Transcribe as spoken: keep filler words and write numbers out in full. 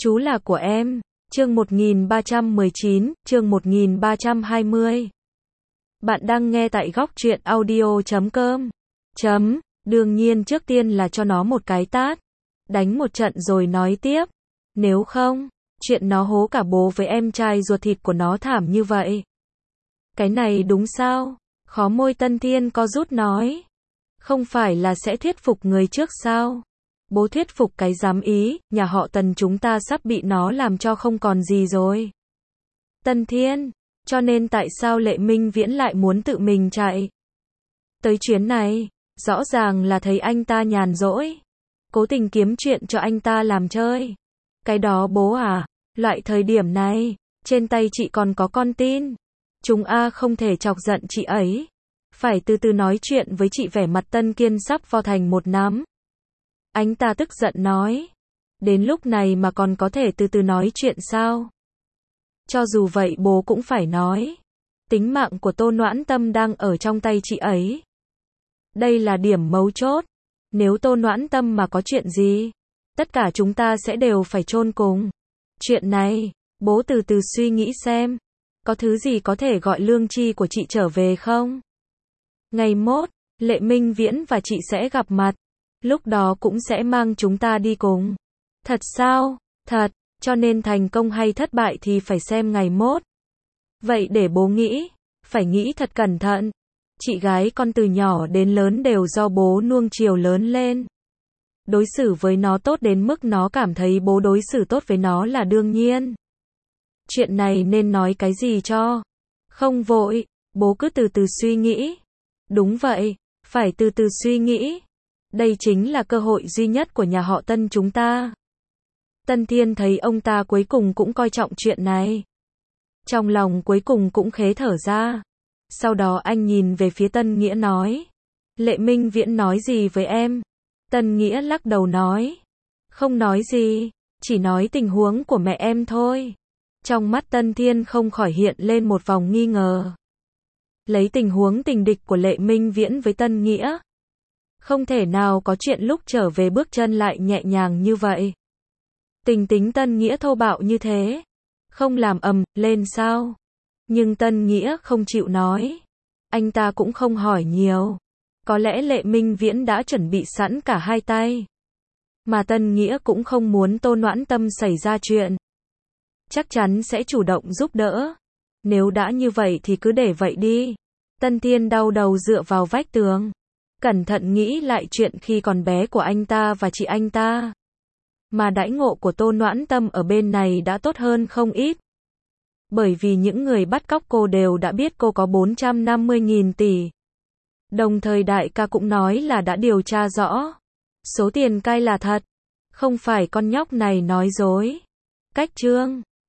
Chú là của em. Chương một nghìn ba trăm mười chín, chương một nghìn ba trăm hai mươi. Bạn đang nghe tại góc truyện audio chấm com. Chấm, đương nhiên trước tiên là cho nó một cái tát. Đánh một trận rồi nói tiếp. Nếu không, chuyện nó hố cả bố với em trai ruột thịt của nó thảm như vậy. Cái này đúng sao? Khó môi Tân Thiên co rút nói. Không phải là sẽ thuyết phục người trước sao? Bố thuyết phục cái dám ý, nhà họ Tần chúng ta sắp bị nó làm cho không còn gì rồi. Tân Thiên, cho nên tại sao Lệ Minh Viễn lại muốn tự mình chạy? Tới chuyến này, rõ ràng là thấy anh ta nhàn rỗi. Cố tình kiếm chuyện cho anh ta làm chơi. Cái đó bố à, loại thời điểm này, trên tay chị còn có con tin. Chúng A không thể chọc giận chị ấy. Phải từ từ nói chuyện với chị, vẻ mặt Tân Kiên sắp vo thành một nắm. Anh ta tức giận nói. Đến lúc này mà còn có thể từ từ nói chuyện sao? Cho dù vậy bố cũng phải nói. Tính mạng của Tô Noãn Tâm đang ở trong tay chị ấy. Đây là điểm mấu chốt. Nếu Tô Noãn Tâm mà có chuyện gì, tất cả chúng ta sẽ đều phải chôn cùng. Chuyện này, bố từ từ suy nghĩ xem. Có thứ gì có thể gọi lương tri của chị trở về không? Ngày mốt, Lệ Minh Viễn và chị sẽ gặp mặt. Lúc đó cũng sẽ mang chúng ta đi cùng. Thật sao? Thật, cho nên thành công hay thất bại thì phải xem ngày mốt. Vậy để bố nghĩ, phải nghĩ thật cẩn thận. Chị gái con từ nhỏ đến lớn đều do bố nuông chiều lớn lên. Đối xử với nó tốt đến mức nó cảm thấy bố đối xử tốt với nó là đương nhiên. Chuyện này nên nói cái gì cho? Không vội, bố cứ từ từ suy nghĩ. Đúng vậy, phải từ từ suy nghĩ. Đây chính là cơ hội duy nhất của nhà họ Tân chúng ta. Tân Thiên thấy ông ta cuối cùng cũng coi trọng chuyện này. Trong lòng cuối cùng cũng khế thở ra. Sau đó anh nhìn về phía Tân Nghĩa nói. Lệ Minh Viễn nói gì với em? Tân Nghĩa lắc đầu nói. Không nói gì, chỉ nói tình huống của mẹ em thôi. Trong mắt Tân Thiên không khỏi hiện lên một vòng nghi ngờ. Lấy tình huống tình địch của Lệ Minh Viễn với Tân Nghĩa, không thể nào có chuyện lúc trở về bước chân lại nhẹ nhàng như vậy. Tình tính Tân Nghĩa thô bạo như thế, không làm ầm lên sao? Nhưng Tân Nghĩa không chịu nói. Anh ta cũng không hỏi nhiều. Có lẽ Lệ Minh Viễn đã chuẩn bị sẵn cả hai tay. Mà Tân Nghĩa cũng không muốn Tô Noãn Tâm xảy ra chuyện. Chắc chắn sẽ chủ động giúp đỡ. Nếu đã như vậy thì cứ để vậy đi. Tân Thiên đau đầu dựa vào vách tường. Cẩn thận nghĩ lại chuyện khi còn bé của anh ta và chị anh ta. Mà đãi ngộ của Tô Noãn Tâm ở bên này đã tốt hơn không ít. Bởi vì những người bắt cóc cô đều đã biết cô có bốn trăm năm mươi nghìn tỷ. Đồng thời đại ca cũng nói là đã điều tra rõ. Số tiền cai là thật. Không phải con nhóc này nói dối. Cách chương